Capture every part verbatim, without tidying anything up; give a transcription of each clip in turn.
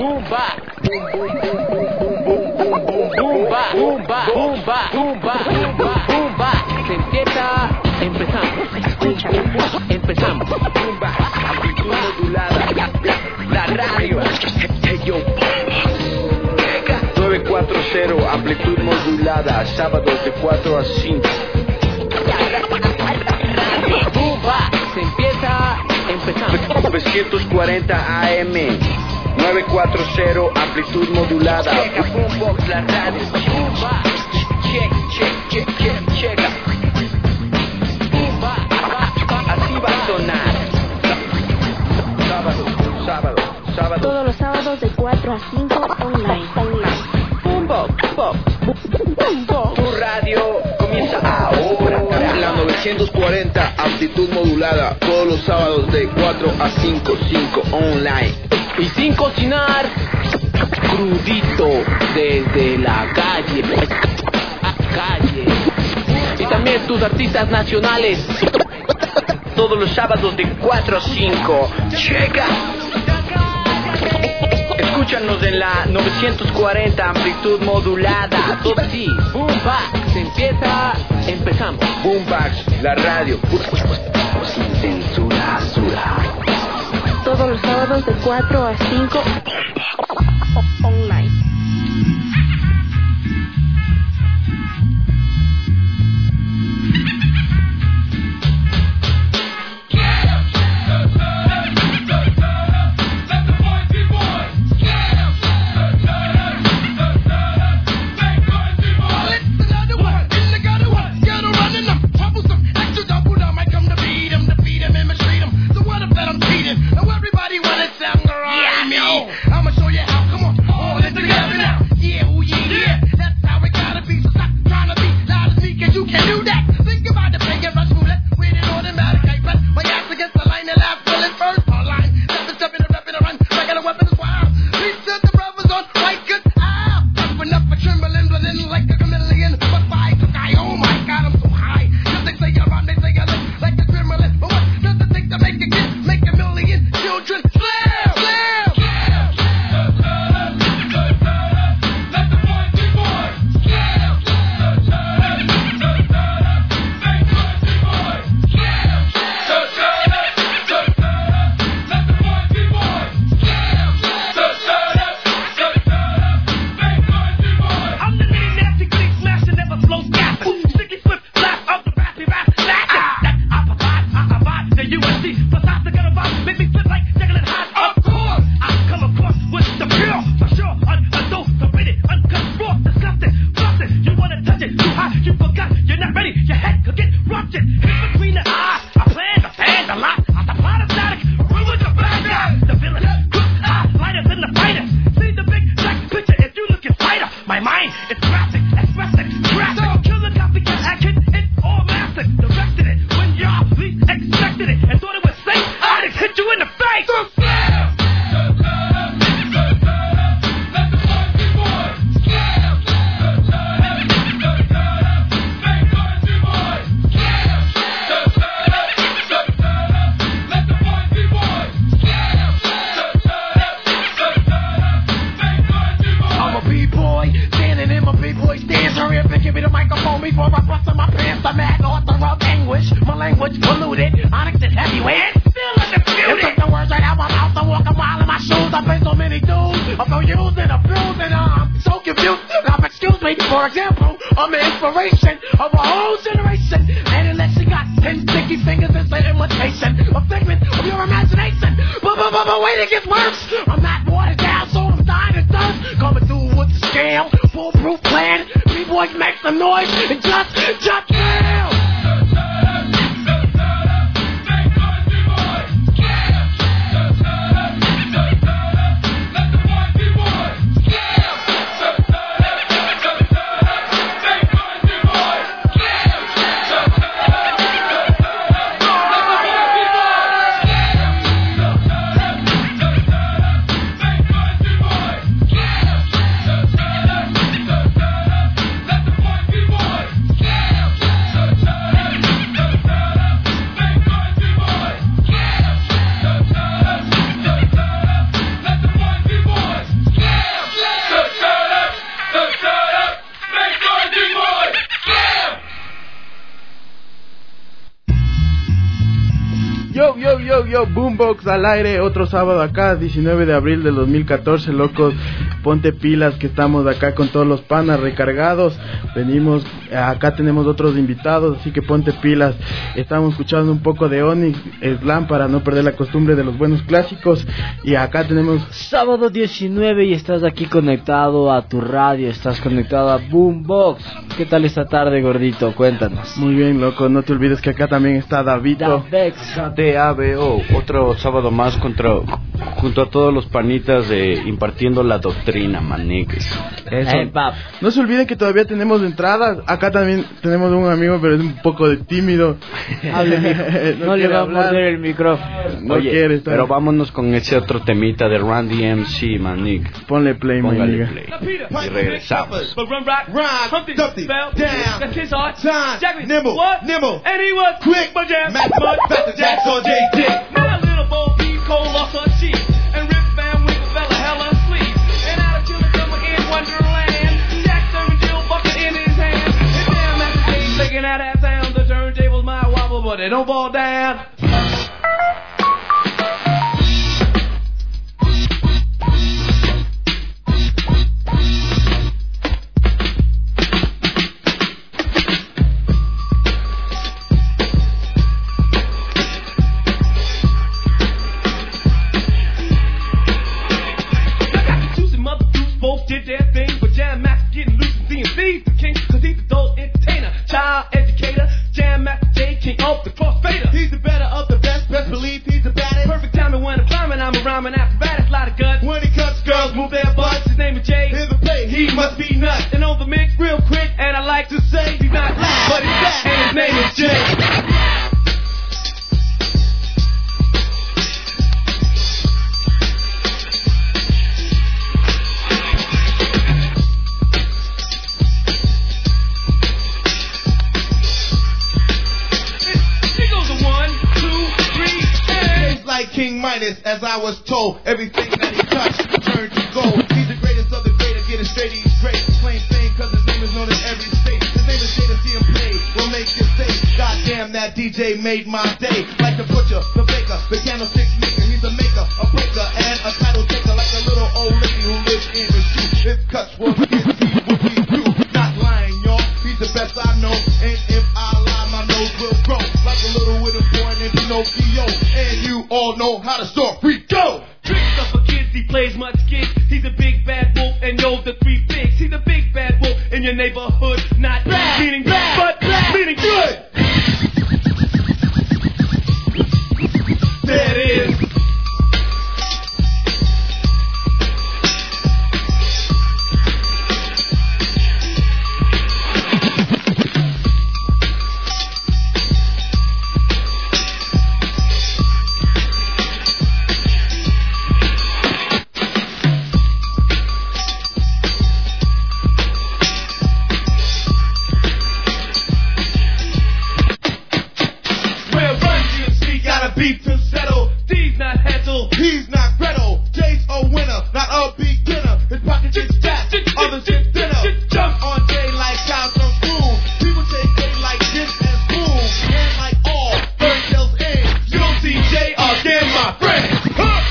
boom ba, boom boom boom boom boom boom boom boom ba, boom ba, boom ba, boom ba, boom ba, boom ba. Se empieza, empezamos, escucha, empezamos, boom ba, amplitud modulada, la, la radio, hey yo, nueve cuatro cero, amplitud modulada, sábados de cuatro a cinco. Boom ba, se empieza, empezamos. novecientos cuarenta A M, nueve cuatro cero, amplitud modulada. Checa, boombox, la radio. Boom ba, check, check, check, check, checa. Boom ba, así va a sonar. Sábado, sábado, sábado. Todos los sábados de cuatro a cinco online. Online. Boombox, pop, boombox. Tu radio comienza ahora. La novecientos cuarenta, amplitud modulada, todos los sábados de cuatro a cinco, cinco online. Y sin cocinar, crudito, desde la calle, calle. Y también tus artistas nacionales, todos los sábados de cuatro a cinco. Checa. Escúchanos en la novecientos cuarenta, amplitud modulada. Todo sí, Boombox, se empieza, empezamos. Boombox, la radio. Sin censura, sura. Todos los sábados de cuatro a cinco online. I'ma show you how, come on, all in together now. Yeah, oh yeah, yeah, that's how it gotta be. So stop trying to be loud as me, cause you can do that. Think about the play and rush roulette with an automatic. I press my ass against the line and laugh till it's first line. Stepping, stepping, and repping, and run, like a weapon is wild. Please to the brothers on white good. Ow, open up a trembling, blending like a chameleon. But why the guy, oh my god, I'm so high. Cause they say you're on, they say you look like a gremlin. But what does it take to make a kid, make a million children? Slam, slam. yo, yo, yo, Boombox al aire, otro sábado acá, diecinueve de abril del dos mil catorce, locos, ponte pilas que estamos acá con todos los panas recargados, venimos, acá tenemos otros invitados, así que ponte pilas, estamos escuchando un poco de Onyx, Slam para no perder la costumbre de los buenos clásicos, y acá tenemos... Sábado diecinueve y estás aquí conectado a tu radio, estás conectado a Boombox. ¿Qué tal esta tarde, gordito? Cuéntanos. Muy bien, loco, no te olvides que acá también está Davito. D A B O, otro sábado más contra, junto a todos los panitas de impartiendo la doctrina, maniques. Eso. Hey, no se olviden que todavía tenemos entradas. Acá también tenemos un amigo, pero es un poco de tímido. Hable, no, no le va a morder el micrófono. No Oye, quiere estar. Pero vámonos con ese otro temita de Run D M C, manique. Ponle play, Póngale play. Y regresamos. Nimble, nimble, and he was quick, but jam, Matt Mud, Factor Jacks on J D. My little Bo B. Cole lost her cheek, and Rip Van Winkle fell a hella asleep. And out of children summer in Wonderland, Jackson and Jill bucket in his hand. And damn, Master J making that ass sound. The turntables might wobble, but they don't fall down. Did their thing, but Jam Master getting loose and seeing thieves the king, cause he's the adult entertainer, child educator, Jam Master J, king of the crossfader. He's the better of the best, best believe he's the baddest. Perfect timing when I'm climbing, I'm a rhyming apparatus, lot of guts. When he cuts, girls move their butts, his name is Jay. Here's the play, he must be nuts. And on the mix real quick, and I like to say, he's not black, but he's black, and his name is Jay. King Midas, as I was told, everything that he touched turned to gold. He's the greatest of the great, getting straight, he's great. Plain fame, cause his name is known in every state. His name is Jay, to see him play will make you say, goddamn, that D J made my day. Like the butcher, the baker, the candlestick maker. He's a maker, a breaker, and a title taker. Like a little old lady who lives in the shoe. If cuts were his, he would be you. Not lying, y'all, he's the best I know. And if I lie, my nose will grow. Like a little wooden boy named Pinocchio. And you all know how the story go. Tricks up for kids, he plays much kids. He's a big bad wolf, and yo, the three pigs. He's a big bad wolf in your neighborhood. Not bad, meaning bad, but bad, meaning good. There it is. Beat to settle, D's not Hansel, he's not Gretel. Jay's a winner, not a beginner. His pocket gets jacked, others get thinner. Jump on Jay like cows on spoon. People take Jay like this and spoon. And like all, bird tails in. You don't see Jay again, my friend. Huh?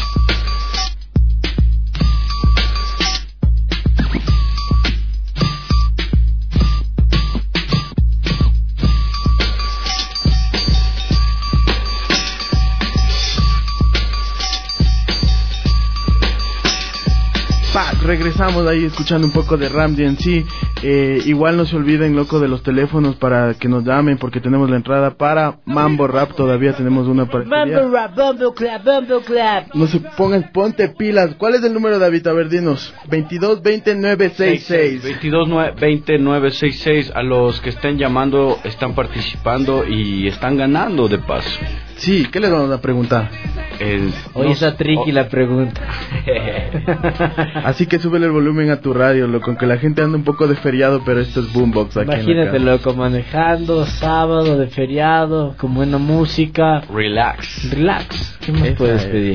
Regresamos ahí escuchando un poco de Ram D M C. Eh, igual no se olviden, loco, de los teléfonos para que nos llamen, porque tenemos la entrada para Mambo Rap. Todavía tenemos una para Mambo Rap, Mambo Clap, Mambo Clap. No se pongan, ponte pilas. ¿Cuál es el número, David? A ver, dinos. veintidós veinte nueve sesenta y seis. veintidós veinte nueve sesenta y seis. A los que estén llamando, están participando y están ganando de paso. Sí, ¿qué les vamos a preguntar? El, Hoy no, está tricky oh. la pregunta. Así que súbele el volumen a tu radio, loco, que la gente anda un poco de feriado, pero esto es Boombox aquí. Imagínate, loco, manejando, sábado de feriado, con buena música. Relax. Relax. ¿Qué más Esa puedes es. pedir?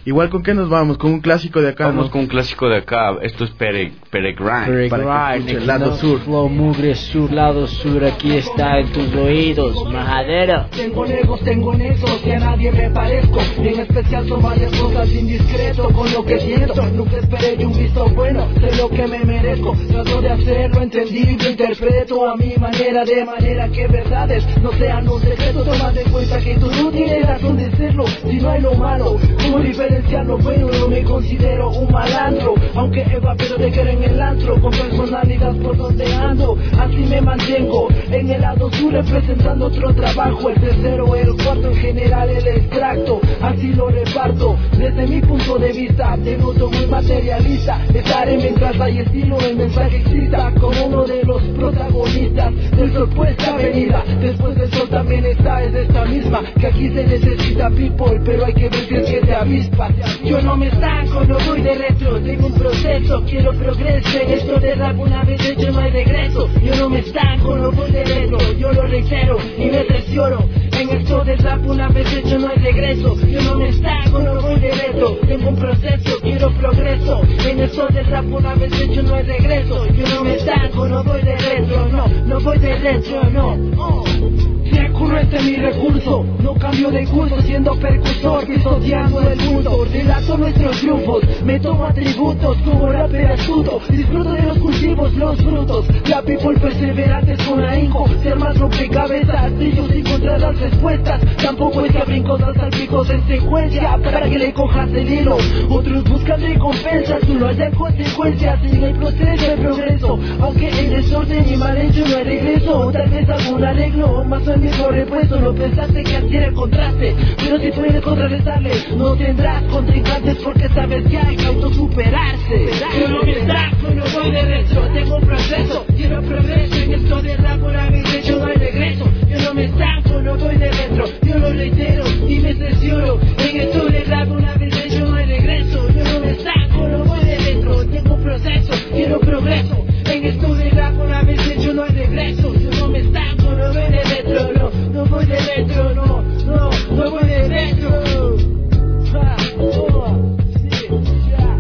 Igual, ¿con qué nos vamos? Con un clásico de acá, Vamos ¿no? con un clásico de acá. Esto es Pere, Peregrine. Para que escuche el lado Equinox sur. Flow, mugre sur, lado sur, aquí está en tus oídos, majadero. Tengo legos, tengo nexos, que a nadie me parezco. En especial son varias cosas indiscreto con lo que siento. Nunca esperé de un visto bueno, sé lo que me merezco. Trato de hacerlo entendible, interpreto a mi manera, de manera que verdades no sean un secreto. Toma de cuenta que tú no tienes razón de serlo. Si no hay lo malo, ¿cómo diferenciar lo bueno? No me considero un malandro, aunque evapero de que en el antro, con personalidad por donde ando. Así me mantengo en el lado sur, representando otro trabajo. El tercero, el cuarto, en general el extracto. Así lo reparto, desde mi punto de vista. Tengo todo muy materialista. Estaré mientras hay estilo, el mensaje excita. Como uno de los protagonistas del sol puesta avenida. Después del sol también está, es esta misma. Que aquí se necesita people, pero hay que ver si es que te avispas. Yo no me estanco, no voy de retro. Tengo un proceso, quiero progreso. En esto de rap una vez hecho no hay regreso. Yo no me estanco, no voy de retro. Yo lo reitero y me cercioro. En esto de rap una vez hecho no hay regreso. Yo no me estanco, no voy de retro. Tengo un proceso, quiero progreso. En esto de rap una vez hecho no hay regreso. Yo no me estanco, no voy de retro. No, no voy de retro, no. Oh. Recurrente mi recurso, no cambio de curso siendo percursor, pisoteando el mundo, relato nuestros triunfos, me tomo atributos como rapper astuto, disfruto de los cultivos, los frutos, la people perseverantes con ahínco, ser más rompecabezas, brillos y encontrar las respuestas, tampoco es que abren cosas salpicos en secuencia, para que le cojas el hilo, otros buscan recompensas, tú no hayas consecuencias, en el proceso de progreso, aunque en desorden y mal hecho no hay regreso, tal vez algún arreglo, más o menos repuesto, no pensaste que así era el contraste, pero si puedes contrarrestarle, no tendrás contrincantes porque sabes que hay que autosuperarse. Yo no me trajo, no voy de retro, tengo un proceso, quiero progreso, en esto de rap por haber hecho no hay regreso. Yo no me estanco, no voy de retro, yo lo reitero y me cercioro, en esto de rap una vez hecho no hay regreso. Yo no me estanco, no voy de retro, tengo un proceso, quiero progreso, en esto de rap una vez hecho no hay regreso. Yo no me estanco, no voy de retro, no. No voy de retro, no, no, no voy de retro. Ja, oh, sí, ya.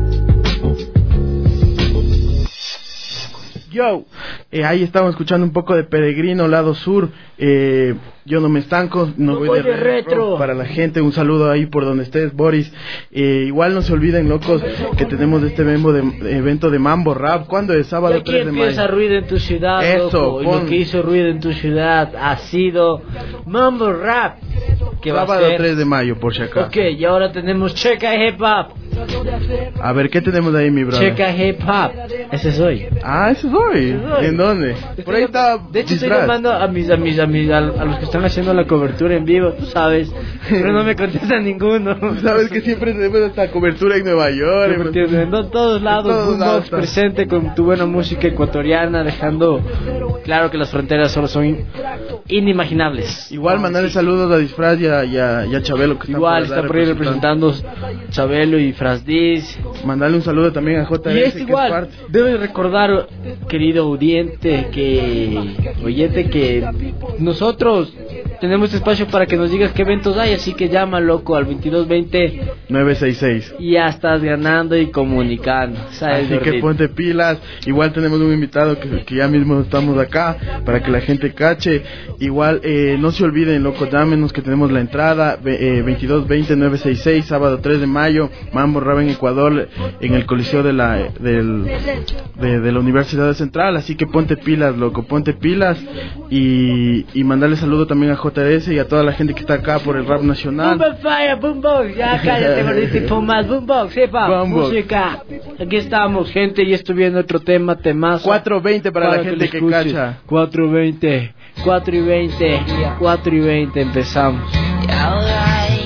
Yo, eh, ahí estamos escuchando un poco de Peregrino, lado sur. Eh, yo no me estanco, no, No voy, voy de, de retro. retro. Para la gente, un saludo ahí por donde estés, Boris. Eh, igual no se olviden, locos, que tenemos este membo de, de evento de Mambo Rap. ¿Cuándo es? Sábado Y aquí tres de empieza mayo. ruido en tu ciudad, Eso, loco. Y pon- lo que hizo ruido en tu ciudad ha sido Mambo Rap, que va a Sábado ser. tres de mayo, por si acaso. Ok, y ahora tenemos Checa Hip Hop. A ver, ¿qué tenemos ahí, mi brother? Checa Hip Hop. Ese soy. Ah, eso soy. soy. ¿En dónde? Por ahí está. De hecho, estoy disfraz. llamando a mis, a mis, a mis, a, a los que están haciendo la cobertura en vivo, tú sabes, pero no me contesta ninguno. Sabes que siempre tenemos esta cobertura en Nueva York. en- En todos lados, En todos Boombox lados está. presente con tu buena música ecuatoriana, dejando claro que las fronteras solo son inimaginables. Igual mandarle saludos a Disfraz y a, y a, y a Chabelo, que Igual están está por ahí representando Chabelo y Frasdiz. Mandarle un saludo también a J Y S, es que igual, es parte. debes recordar, querido oyente, que oyente que nosotros tenemos este espacio para que nos digas qué eventos hay, así que llama, loco, al veintidós veinte nueve seis seis. y ya estás ganando y comunicando, ¿sabes? Así que gordito? ponte pilas. Igual tenemos un invitado que, que ya mismo estamos acá para que la gente cache. Igual eh, no se olviden, loco, llámenos que tenemos la entrada ve- eh, veintidós veinte nueve seis seis, sábado tres de mayo, Mambo Rap en Ecuador, en el Coliseo de la del, de, de la Universidad de Central. Así que ponte pilas, loco, ponte pilas. Y, y mandarle saludo también a J S y a toda la gente que está acá por el rap nacional. Boom Fire, Boombox, ya cállate, gordito, y pon más Boombox, sepa, Boombox. música. Aquí estamos, gente, y estoy viendo otro tema, temazo. cuatro veinte para, la gente lo que escuche. cacha. cuatro veinte, cuatro y veinte, cuatro y veinte, empezamos. Alright,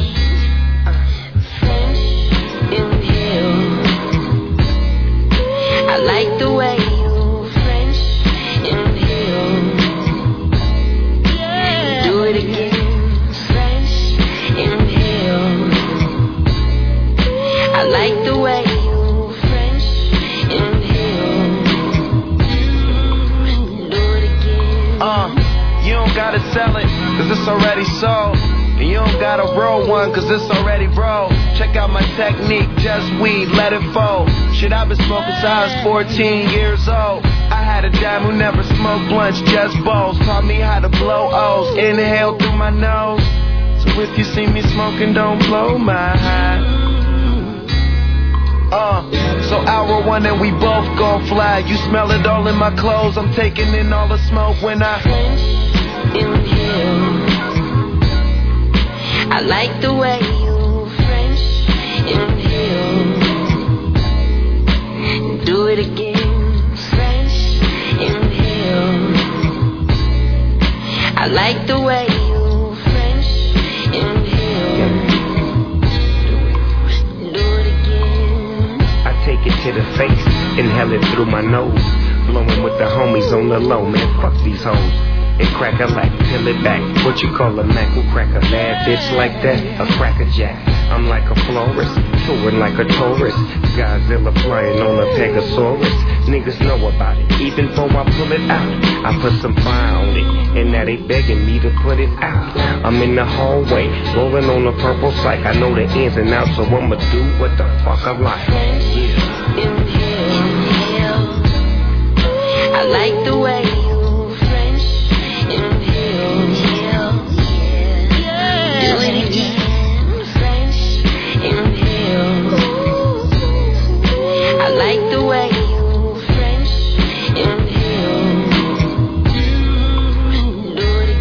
French in heels. I like the way you French in heels. Do it again, French in heels. I like the way you French in heels. Do it again. Uh, you don't gotta sell it, cause it's already sold. And you don't gotta roll one, cause it's already rolled. Check out my technique, just weed, let it fold. Shit, I've been smoking since I was fourteen years old. I had a dad who never smoked blunts, just bowls. Taught me how to blow O's, inhale through my nose. So if you see me smoking, don't blow my high. Uh, so hour one and we both gon' fly. You smell it all in my clothes. I'm taking in all the smoke when I inhale. I like the way you French inhale. Do it again, French inhale. I like the way you French inhale. Do it again. I take it to the face, inhale it through my nose. Blowing with the homies on the low, man, fuck these hoes. And crack a lack, peel it back. What you call a Mac who crack a bad bitch like that? A cracker jack. I'm like a florist, touring like a tourist. Godzilla flying on a Pegasaurus. Niggas know about it, even before I pull it out. I put some fire on it, and now they begging me to put it out. I'm in the hallway, rolling on a purple psych. I know the ins and outs, so I'ma do what the fuck I like. Yeah. Inhale. I like the way you French inhale. Yeah. Do it again, French inhale. I like the way you French inhale. Do it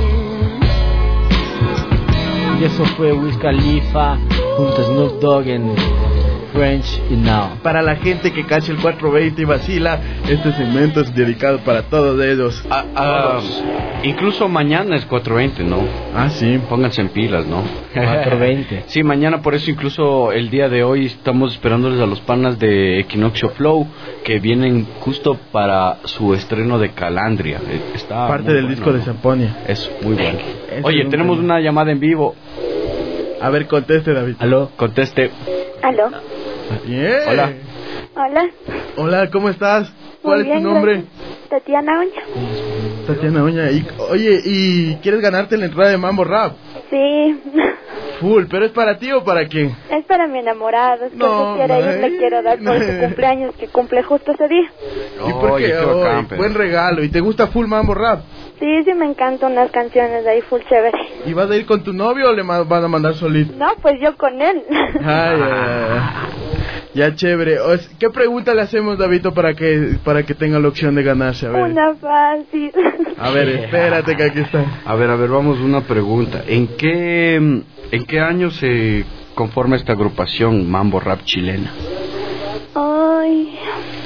again. Y eso fue Wiz Khalifa junto a Snoop Dogg en French y Now. Para la gente que cacha el cuatro veinte y vacila, este segmento es dedicado para todos ellos. Ah, ah, incluso mañana es cuatro veinte, ¿no? Ah, sí. Pónganse en pilas, ¿no? cuatro veinte. Sí, mañana, por eso incluso el día de hoy estamos esperándoles a los panas de Equinoccio Flow, que vienen justo para su estreno de Calandria. Está parte del bueno, disco ¿no? de Zamponia. Es muy bueno. Es Oye, un tenemos tema. una llamada en vivo. A ver, conteste, David. Aló, conteste. Aló. Bien. Hola. Hola. Hola, ¿cómo estás? ¿Cuál Muy es bien, tu nombre? gracias. Tatiana Oña. Tatiana Oña. Y, oye, ¿y quieres ganarte la entrada de Mambo Rap? Sí. Full, ¿pero es para ti o para quién? Es para mi enamorado. Es que No, si quiere ir, no, le quiero dar por no. su cumpleaños que cumple justo ese día. ¿Y por Oye, qué? qué bacán, Oye, pero- buen regalo. ¿Y te gusta full Mambo Rap? Sí, sí me encantan unas canciones de ahí full chévere. ¿Y vas a ir con tu novio o le ma- van a mandar solito? No, pues yo con él. Ay, ay, ay. Ya, chévere. O es- ¿Qué pregunta le hacemos, Davito, para que para que tenga la opción de ganarse? A ver, Una fácil. a ver, espérate que aquí está. A ver, a ver, vamos una pregunta. ¿En qué, en qué año se conforma esta agrupación Mambo Rap chilena? Ay.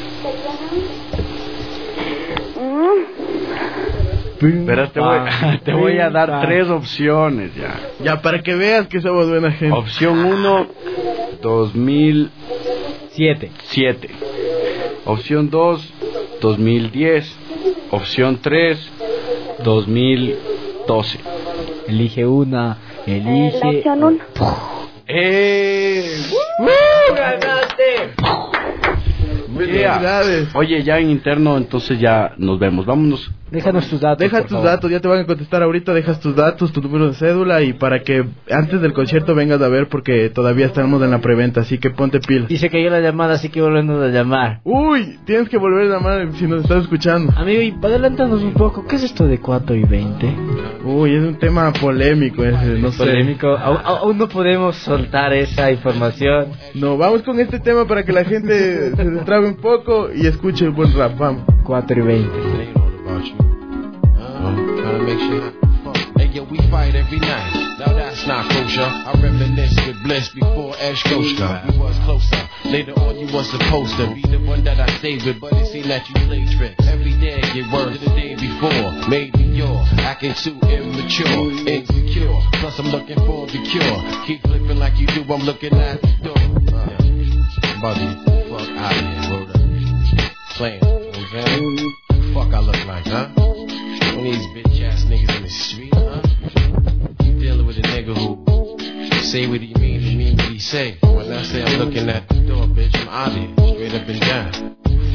Mm. Verás, te voy, te voy a dar tres opciones ya. Ya, para que veas que somos buena gente. Opción uno, dos mil Siete. siete. Opción dos, dos mil diez. Opción tres, dos mil doce. Elige una. Eh, Elige. la opción uno. ¡Eh! ¡Uh! ¡Ganaste! Felicidades. Oye, ya en interno, entonces ya nos vemos. Vámonos. Déjanos tus datos. Deja por tus favor. datos, ya te van a contestar ahorita, dejas tus datos, tu número de cédula y para que antes del concierto vengas a ver porque todavía estamos en la preventa, así que ponte pilas. Y se cayó la llamada, así que volvemos a llamar. Uy, tienes que volver a llamar si nos estás escuchando. Amigo, y adelántanos un poco. ¿Qué es esto de cuatro y veinte? Uy, es un tema polémico ese, no sé. Polémico. Aún, aún no podemos soltar esa información. No, vamos con este tema para que la gente se destrabe un poco y escuche el buen rap, vamos. cuatro y veinte. Trying to make shit happen. Hey, yo, we fight every night. Now that's not kosher. I reminisce with bliss before Esh-Koshka. We was closer. Later on, you was supposed to be the one that I stayed with, but it seemed that you play tricks. Every day, get worse than the day before. Made me your acting too immature, insecure. Plus, I'm looking for the cure. Keep flipping like you do, I'm looking at the door. Uh, Buggy, fuck out of here, word up. Playing, you know what I'm saying? Fuck I look like, huh? One of these bitch ass niggas in the street, huh? You dealing with a nigga who say what he mean and mean what he say. When I say I'm looking at the door, bitch, I'm out of here, straight up and down.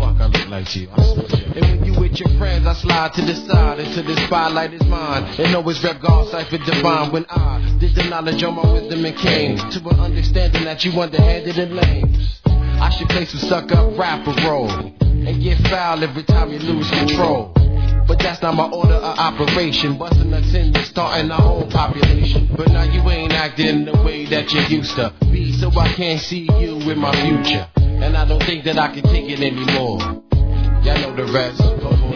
fuck I look like to you? I swear. And when you with your friends, I slide to the side until the spotlight is mine. And always rep God, cipher divine. When I did the knowledge on my wisdom and came to an understanding that you underhanded and lame. I should play some suck up rapper role and get foul every time you lose control. But that's not my order of operation. Busting us in and starting our own population. But now you ain't acting the way that you used to be, so I can't see you in my future. And I don't think that I can take it anymore. Y'all know the rest. Go, go, go.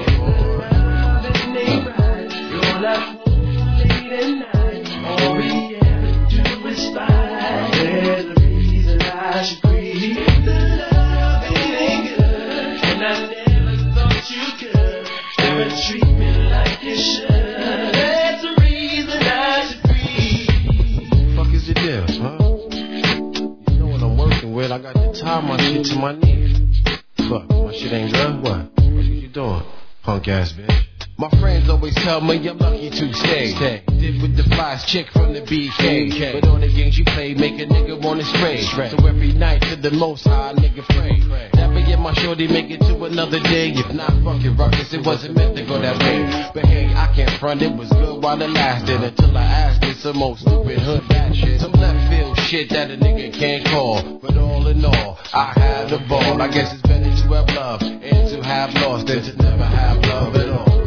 All we ever do is fight. There's a reason I should breathe. The love it ain't good, and I never thought you could. Never treat me like you should. There's a reason I should breathe. Fuck is the deal, huh? You know what I'm working with? I got to tie my shit to my knee. Fuck, my shit ain't good. What? What are you doing, punk ass bitch? My friends always tell me I'm lucky to stay. stay. Did with the flies chick from the B K. K. But all the games you play make a nigga wanna stray. stray. So every night to the most high nigga pray. pray. Never get my shorty make it to another day. If not, fuck it, ruckus, it wasn't meant to go that way. But hey, I can't front, it was good while it lasted. Until I asked it some more stupid hood rat shit. Some left field shit that a nigga can't call. But all in all, I had a ball. I guess it's better to have love and to have lost than to never have love at all.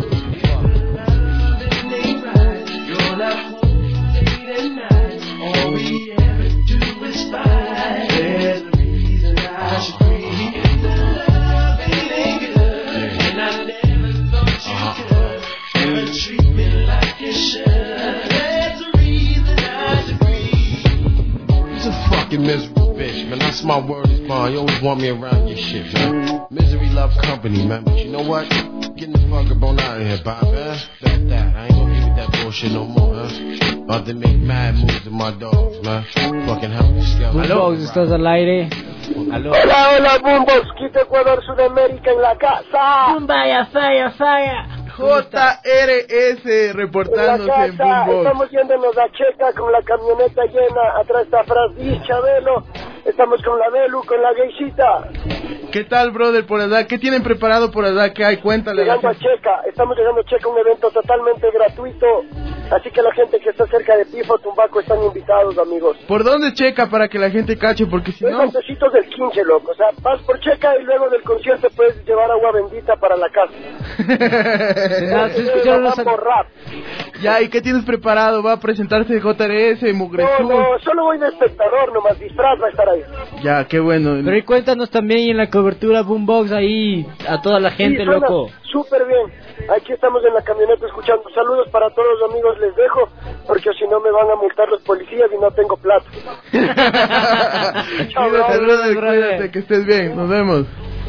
All we ever do is fight. There's a reason I should breathe. The love it ain't good, and I never thought you could. Never treat me like you should. There's a reason I should breathe. You's a fucking miserable bitch, man. That's my word is bond. You always want me around your shit, man. Misery love company, man. But you know what? Getting the fuck up on out of here, Bob, man. That's that. I ain't gonna give you that bullshit no more, huh? About to make mad moves with my dogs, man. Fucking help me, scout. Boombox, estás al aire. Aló. Hola, hola, Boombox, Quito, Ecuador, Sudamérica, en la casa. Vaya, falla, falla. J R S reportándose en, en Boombox. Estamos yéndonos a Checa con la camioneta llena. Atrás está Frasdis, Chabelo. Estamos con la Belu, con la Geisita. ¿Qué tal, brother, por allá? ¿Qué tienen preparado por allá? ¿Qué hay? Cuéntale. Llegando a, a Checa. Estamos llegando a Checa, un evento totalmente gratuito. Así que la gente que está cerca de Pifo, Tumbaco, están invitados, amigos. ¿Por dónde Checa para que la gente cache? Porque si no... Antecitos del quince, loco. O sea, vas por Checa y luego del concierto puedes llevar agua bendita para la casa. Vamos por rap. Ya, ¿y qué tienes preparado? ¿Va a presentarse J R S, Mugresú? No, no, solo voy de espectador, nomás disfraz va a estar ahí. Ya, qué bueno. Pero y cuéntanos también en la cobertura Boombox ahí a toda la gente, sí, suena loco. Súper bien. Aquí estamos en la camioneta escuchando. Saludos para todos los amigos, les dejo, porque si no me van a multar los policías y no tengo plata. Chao, cuídate, brother, cuídate, que estés bien. Nos vemos.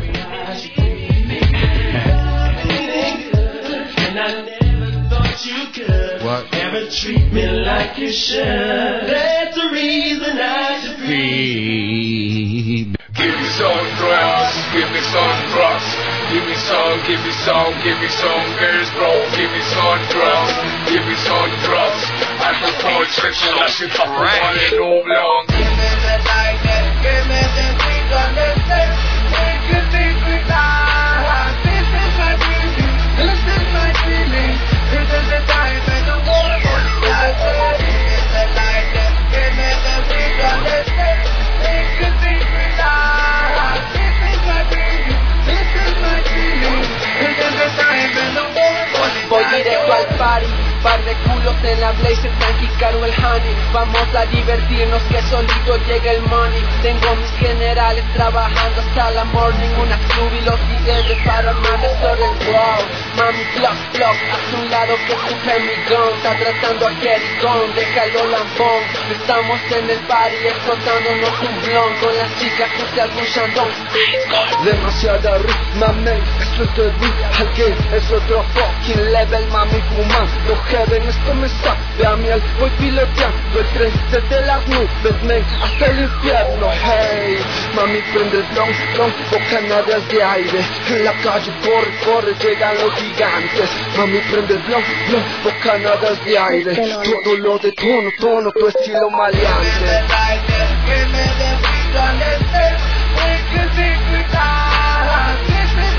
What? Never treat me like you should. That's the reason I should breathe. Give me some drugs, give me some drugs. Give me some, give me some, give me some girls, bro. Give me some drugs, give me some drugs. I prefer section, I should fuck one and no long. Give me the lightning, give me the things on the set. Make you think we die. This is my beauty, this is my feeling. This is the time when the war goes down. Give me the lightning, give me the things on the set. Make you think we die. This is my beauty, this is my feeling. This is the time when the war goes down. Voy directo al party, par de culos en la blazer, tranqui, caro el honey. Vamos a divertirnos que solito llega el money. Tengo mis generales trabajando hasta la morning. Una club y los D Js para mames sobre el wow. Mami, flop, flop, haz un lado que tu Femigón está tratando a Kerry Gone, déjalo lambón. Estamos en el party explotándonos un blon con las chicas que se albuchan. Demasiada riff, mami, esto es de real game, es otro fucking level, mami, fumando heaven, esto me sabe a miel. Voy piloteando el tren desde las nubes, men, hasta el infierno, hey. Mami, prende el blon, blon, bocanadas de aire. En la calle corre, corre, llegan los gigantes. Mami, prende el blon, blon, bocanadas de aire. Todo lo de tono, tono, tu estilo maleante. Give me the beat on the set, make you think we die. This is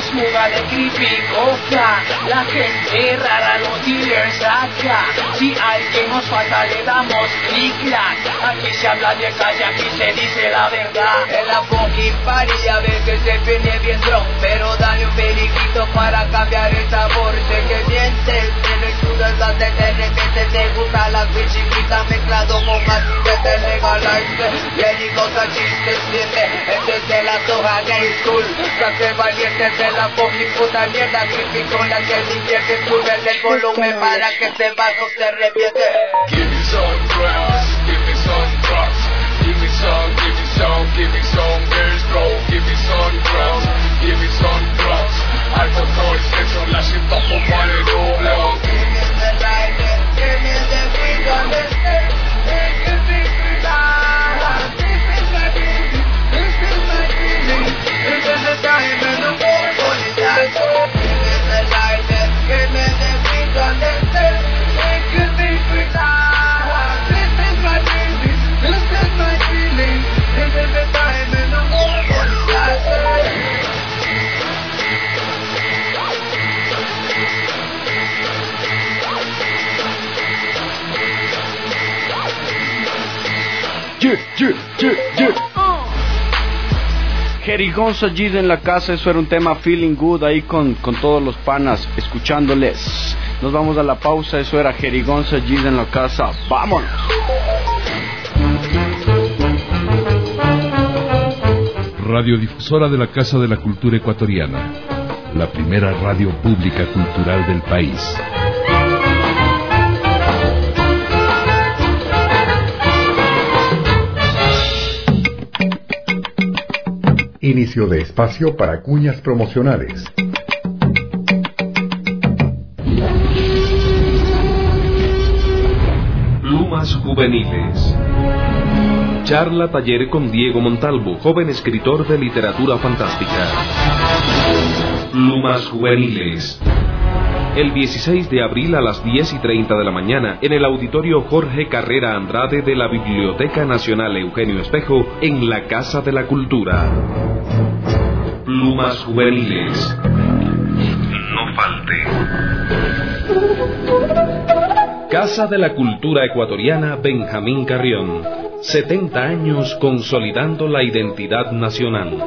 smuga de creepy coca. La gente rara, los dealers acá. Si alguien nos falta le damos clic-clac. Aquí se habla de calle, aquí se dice la verdad. En la fucking party a veces se viene bien strong, pero dale un periquito para cambiar el sabor. Sé que mientes, tienes dudas donde de repente te gustan las bichiquitas mezclado con más de te legalize. Viene cosas chistes, siete, este de la soja gay school. Clase valiente de la fucking puta mierda, creepy con la que divierte. Sube el volumen para que este vaso se reviente. Give me some drugs, give me some drugs. Give me some, give me some, give me some girls, bro. Give me some drugs, give me some drugs. Alcohol, sexo, la cinta por el doble. Give me the light, give me the freedom, the state. Give me the freedom. This is my dream, this is my dream. This is the time and the war for the dance. Give me the light, give me the freedom, the state. Give me the freedom. This is my dream, this is my feeling. This is the time and the war for the dance. Yeah, yeah, yeah, yeah. Jerigonza G en la casa, eso era un tema Feeling Good ahí con, con todos los panas, escuchándoles. Nos vamos a la pausa, eso era Jerigonza G en la casa. ¡Vámonos! Radiodifusora de la Casa de la Cultura Ecuatoriana, la primera radio pública cultural del país. Inicio de espacio para cuñas promocionales. Plumas juveniles. Charla taller con Diego Montalvo, joven escritor de literatura fantástica. Plumas juveniles. El dieciséis de abril a las diez y treinta de la mañana en el auditorio Jorge Carrera Andrade de la Biblioteca Nacional Eugenio Espejo en la Casa de la Cultura. Plumas juveniles. No falte. Casa de la Cultura Ecuatoriana Benjamín Carrión. setenta años consolidando la identidad nacional.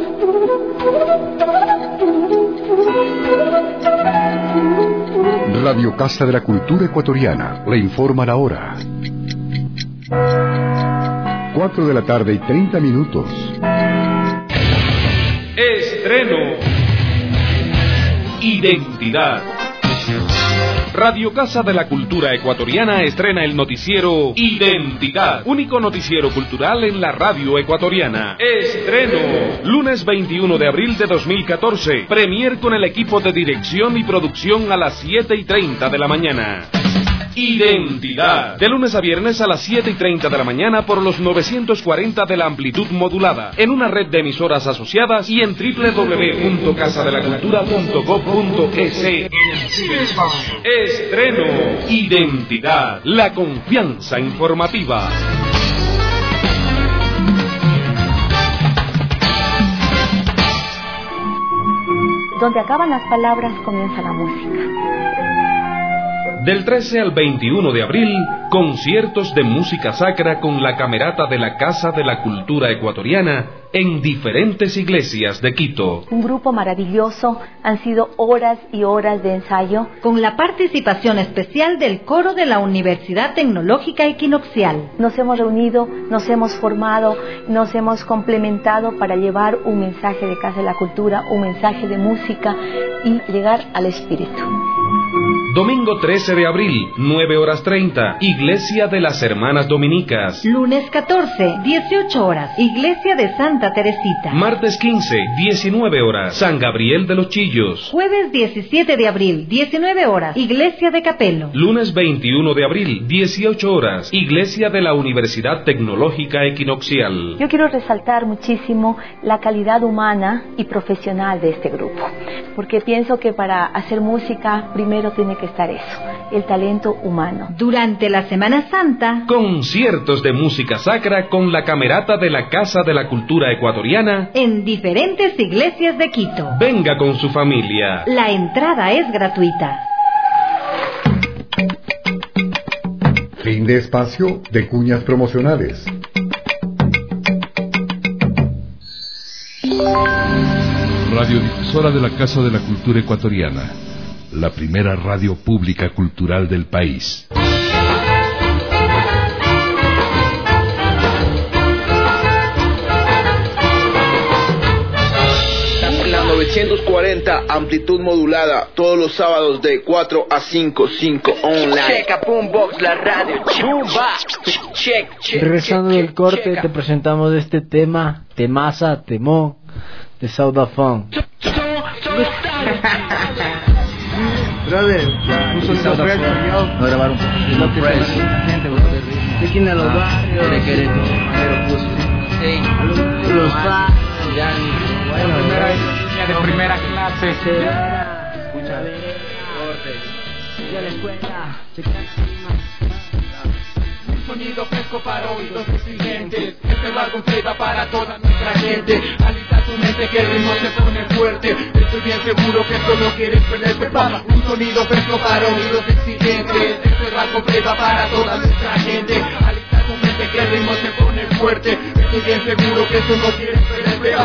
Radio Casa de la Cultura Ecuatoriana le informa la hora. Cuatro de la tarde y treinta minutos. Estreno. Identidad. Radio Casa de la Cultura Ecuatoriana estrena el noticiero Identidad, único noticiero cultural en la radio ecuatoriana. Estreno, lunes veintiuno de abril de dos mil catorce, premier con el equipo de dirección y producción a las siete y treinta de la mañana. Identidad, de lunes a viernes a las siete y treinta de la mañana por los novecientos cuarenta de la amplitud modulada, en una red de emisoras asociadas y en doble u doble u doble u punto casa de la cultura punto gob punto es. Estreno, Identidad, la confianza informativa. Donde acaban las palabras comienza la música. Del trece al veintiuno de abril, conciertos de música sacra con la camerata de la Casa de la Cultura Ecuatoriana en diferentes iglesias de Quito. Un grupo maravilloso, han sido horas y horas de ensayo. Con la participación especial del coro de la Universidad Tecnológica Equinoccial. Nos hemos reunido, nos hemos formado, nos hemos complementado para llevar un mensaje de Casa de la Cultura, un mensaje de música y llegar al espíritu. Domingo trece de abril, nueve horas treinta, Iglesia de las Hermanas Dominicas. Lunes catorce, dieciocho horas, Iglesia de Santa Teresita. Martes quince, diecinueve horas, San Gabriel de los Chillos. Jueves diecisiete de abril, diecinueve horas, Iglesia de Capelo. Lunes veintiuno de abril, dieciocho horas, Iglesia de la Universidad Tecnológica Equinoccial. Yo quiero resaltar muchísimo la calidad humana y profesional de este grupo, porque pienso que para hacer música primero tiene que estar eso, el talento humano. Durante la Semana Santa, conciertos de música sacra con la camerata de la Casa de la Cultura Ecuatoriana en diferentes iglesias de Quito. Venga con su familia. La entrada es gratuita. Fin de espacio de cuñas promocionales. Radiodifusora de la Casa de la Cultura Ecuatoriana, la primera radio pública cultural del país. novecientos cuarenta, amplitud modulada, todos los sábados de cuatro a cinco, cinco online. Checa Boombox, la radio, chumba. Check, check. Regresando del corte, te presentamos este tema, temaza, temón, de Saudafone. Brother, puso el software, no grabar un poquito de fresh. De quién a los barrios, de Querétaro, pero puso. Sí, los barrios, ya ni. Bueno, primera línea de primera clase. Escucha, corte. Ya la escuela, checa sonido fresco para oídos exigentes. Este álbum va para toda nuestra gente. Alista tu mente que el ritmo se pone fuerte. Estoy bien seguro que esto no quieres perder. Papá, un sonido fresco para oídos exigentes. Este álbum va para toda nuestra gente. Alista tu mente que el ritmo se pone fuerte. Estoy bien seguro que esto no quieres perder.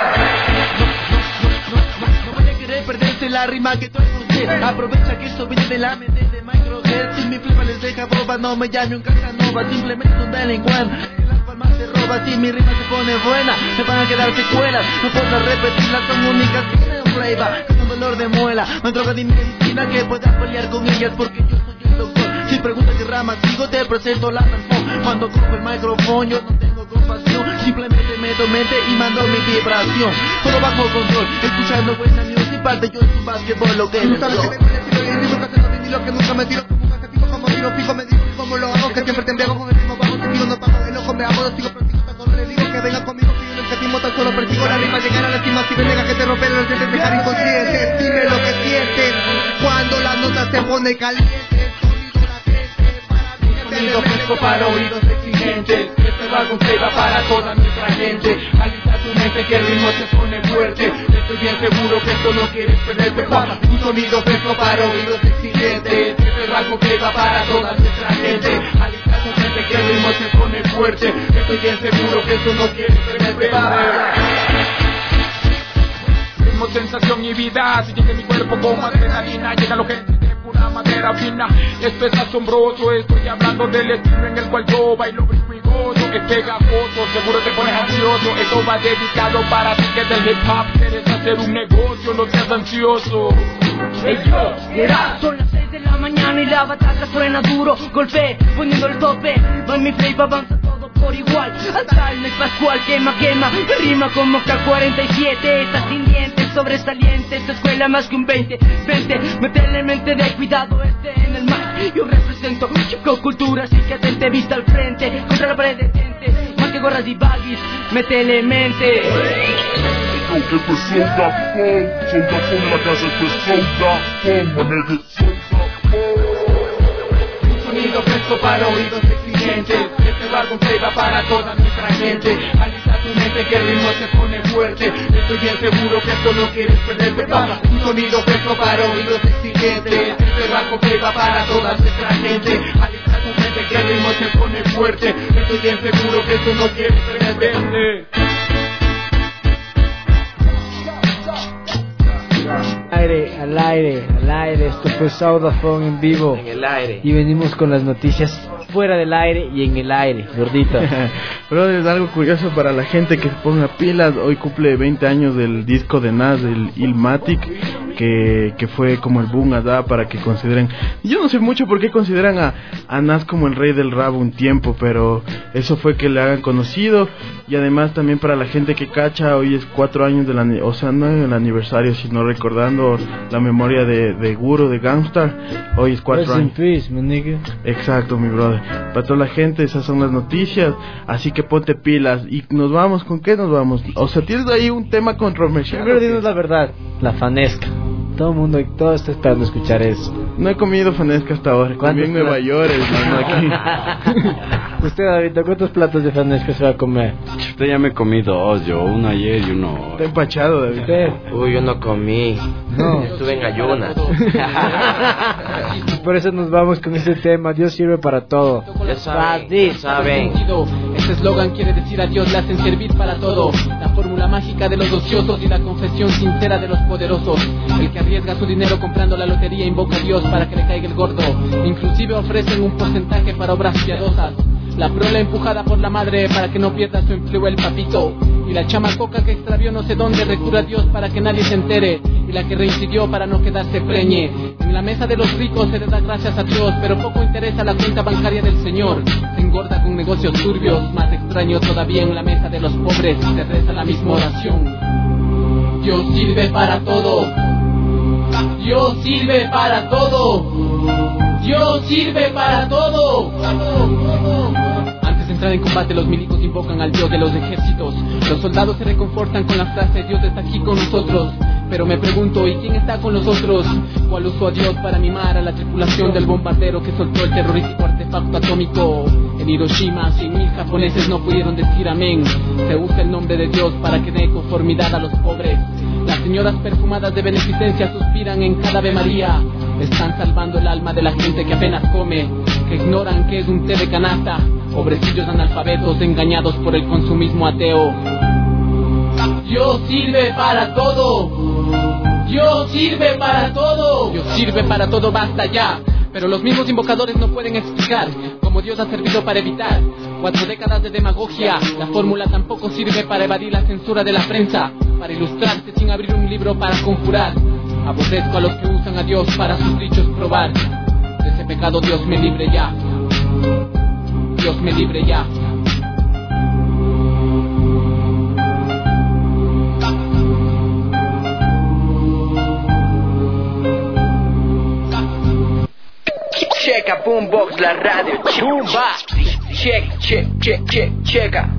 No vaya a querer perderse la rima que estoy con usted. Aprovecha que esto viene de la mente de Microdead. Si mi flipa les deja boba, no me llame un Casanova, simplemente un delincuente. Las palmas se roba, si mi rima se pone buena, me van a quedar secuelas. No puedo repetirlas, son únicas, tienen un flavor, con un dolor de muela. No hay droga ni medicina que pueda pelear con ellas, porque yo soy el doctor. Si preguntas qué rama sigo, te presento la tampón. Cuando cojo el micrófono, yo no tengo compasión. Simplemente meto mente y mando mi vibración. Todo bajo control, escuchando buena music, parte yo en un básquetbol, lo que es. Sabes que tengo el estilo y el ritmo que hace los vinilos que nunca me tiro. Nunca tipo como tiro, fijo, me digo como lo hago. Que siempre te embriago con el ritmo bajo, te digo, no pago el ojo, me hago, sigo practico, tan solo le digo que venga conmigo, sigo en el catismo, tan solo persigo la rima, llegar a la cima, si me dejas que te rompen los dientes, dejar inconsciente. Dime lo que sientes, cuando la nota se pone caliente. Sonido fresco para oídos exigentes. Este álbum se va para toda nuestra gente. Alista tu mente que el ritmo se pone fuerte. Estoy bien seguro que esto no quieres perder. Papá, un sonido fresco para oídos exigentes. Este álbum se va para toda nuestra gente. Alista tu mente que el ritmo se pone fuerte. Estoy bien seguro que esto no quieres perder. Ritmo, sensación y vida. Si llega mi cuerpo como adrenalina, llega lo que una madera fina, esto es asombroso. Estoy hablando del estilo en el cual yo bailo, brinco y gozo. Es pegajoso, seguro te pones ansioso. Esto va dedicado para ti que del hip hop quieres hacer un negocio, no seas ansioso. Hey yo, verá, son las seis de la mañana y la batalla suena duro. Golpe, poniendo el tope, con mi flavor avanza todo por igual. Hasta el mes pascual, quema, quema, rima como K cuarenta y siete. Estás sin dientes, sobresaliente, esta escuela más que un veinte. Vente, metele mente de cuidado este en el mar. Yo represento chico cultura, así que atente, vista al frente. Contra la pared detente, más que gorras y baggies, métele mente. Aunque pues Soldafone, Soldafone en la casa pues Soldafone, manegue Soldafone. Un sonido fresco para oídos exigentes. Este álbum se va para toda nuestra gente. Alista tu mente que el ritmo se pone fuerte. Estoy bien seguro que esto no quieres perder. Papá, un sonido fresco para oídos exigentes. Este álbum se va para toda nuestra gente. Alista tu mente que el ritmo se pone fuerte. Estoy bien seguro que esto no quieres perder. Al aire, al aire, al aire, esto fue Saudafone en vivo. En el aire. Y venimos con las noticias fuera del aire y en el aire, gordito. Bro, es algo curioso para la gente que se ponga pilas. Hoy cumple veinte años del disco de Nas, el Illmatic, que, que fue como el boom allá para que consideren. Yo no sé mucho por qué consideran a, a Nas como el rey del rap un tiempo, pero eso fue que le hagan conocido. Y además también para la gente que cacha, hoy es cuatro años del ani- o sea, no el aniversario, sino recordando la memoria de, de Guru, de Gangstar. Hoy es cuatro años. Rest in peace, my nigga. Exacto, mi brother. Para toda la gente, esas son las noticias. Así que ponte pilas. ¿Y nos vamos? ¿Con qué nos vamos? O sea, ¿tienes ahí un tema controversial? Primero dinos la verdad, la fanesca. Todo el mundo, todo está esperando escuchar eso. No he comido fanesca hasta ahora. Comí en Nueva York, hermano, aquí. Usted, David, ¿cuántos platos de fanesca se va a comer? Usted ya me comí dos, yo uno ayer y uno hoy. Está empachado, David. ¿Usted? Uy, yo no comí. No. Estuve en ayunas. Por eso nos vamos con este tema. Dios sirve para todo. Ya saben, ya saben. Este eslogan quiere decir a Dios le hacen servir para todo. La fórmula mágica de los ociosos y la confesión sincera de los poderosos. El que arriesga su dinero comprando la lotería invoca a Dios para que le caiga el gordo. Inclusive ofrecen un porcentaje para obras piadosas. La prola empujada por la madre para que no pierda su empleo el papito. Y la chamacoca que extravió no sé dónde recurre a Dios para que nadie se entere. Y la que reincidió para no quedarse preñe. En la mesa de los ricos se le da gracias a Dios, pero poco interesa la cuenta bancaria del Señor. Se engorda con negocios turbios, más extraño todavía en la mesa de los pobres se reza la misma oración. Dios sirve para todo. Dios sirve para todo. Dios sirve para todo. Antes de entrar en combate los milicos invocan al Dios de los ejércitos. Los soldados se reconfortan con la frase Dios está aquí con nosotros. Pero me pregunto, ¿y quién está con nosotros? ¿Cuál usó a Dios para animar a la tripulación del bombardero que soltó el terrorífico artefacto atómico? En Hiroshima, cien mil japoneses no pudieron decir amén. Se usa el nombre de Dios para que dé conformidad a los pobres. Las señoras perfumadas de beneficencia suspiran en cada Ave María. Están salvando el alma de la gente que apenas come, que ignoran que es un té de canasta. Pobrecillos analfabetos engañados por el consumismo ateo. Dios sirve para todo. Dios sirve para todo. Dios sirve para todo, basta ya. Pero los mismos invocadores no pueden explicar cómo Dios ha servido para evitar cuatro décadas de demagogia. La fórmula tampoco sirve para evadir la censura de la prensa, para ilustrarse sin abrir un libro para conjurar. Aborrezco a los que usan a Dios para sus dichos probar. De ese pecado Dios me libre ya. Dios me libre ya. Checa Boombox la radio. Boombox. Check, check, check, check, checa.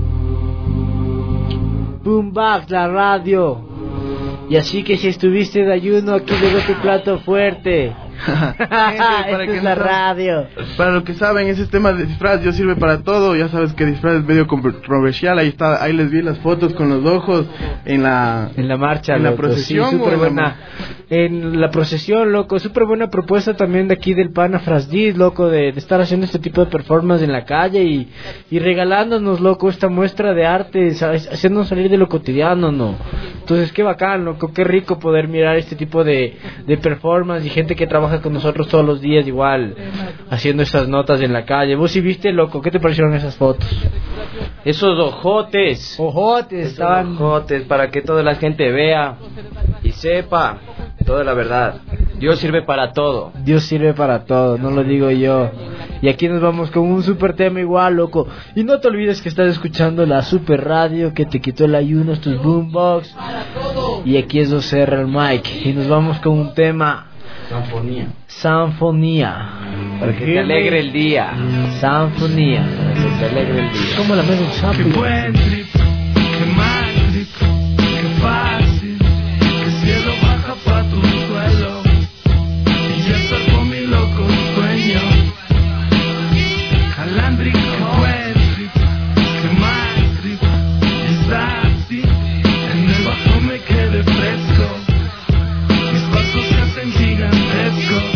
Boombox la radio. Y así que si estuviste de ayuno, aquí llegó tu plato fuerte. Gente, para Esta que es la no- radio. Para lo que saben, ese tema de disfraz Dios sirve para todo. Ya sabes que disfraz es medio controversial. Ahí está, ahí les vi las fotos con los ojos en la en la marcha, en la loco, procesión. sí, o súper en la buena. mar- En la procesión, loco, súper buena propuesta también de aquí del Pana Frasdis, loco, de, de estar haciendo este tipo de performance en la calle y, y regalándonos, loco, esta muestra de arte, ¿sabes? Haciéndonos salir de lo cotidiano, ¿no? Entonces, qué bacán, loco, qué rico poder mirar este tipo de, de performance y gente que trabaja con nosotros todos los días igual, haciendo estas notas en la calle. ¿Vos sí viste, loco? ¿Qué te parecieron esas fotos? Esos ojotes. Ojotes, Esos estaban... ojotes para que toda la gente vea y sepa toda la verdad. Dios sirve para todo. Dios sirve para todo, no lo digo yo. Y aquí nos vamos con un super tema igual, loco. Y no te olvides que estás escuchando la super radio que te quitó el ayuno, tus boombox. Y aquí es dos R el mic. Y nos vamos con un tema. Sanfonía. Sanfonía. Para que te alegre el día. Sanfonía. Para que te alegre el día. ¿Cómo la medio sapo? Qué buen trip, qué mal trip, qué fácil, que cielo baja pa' tu suelo y ya salvo mi loco sueño. Calandrico, buen trip, qué mal trip, es así, en el bajo me quedé fresco, mis pasos se hacen gigantescos.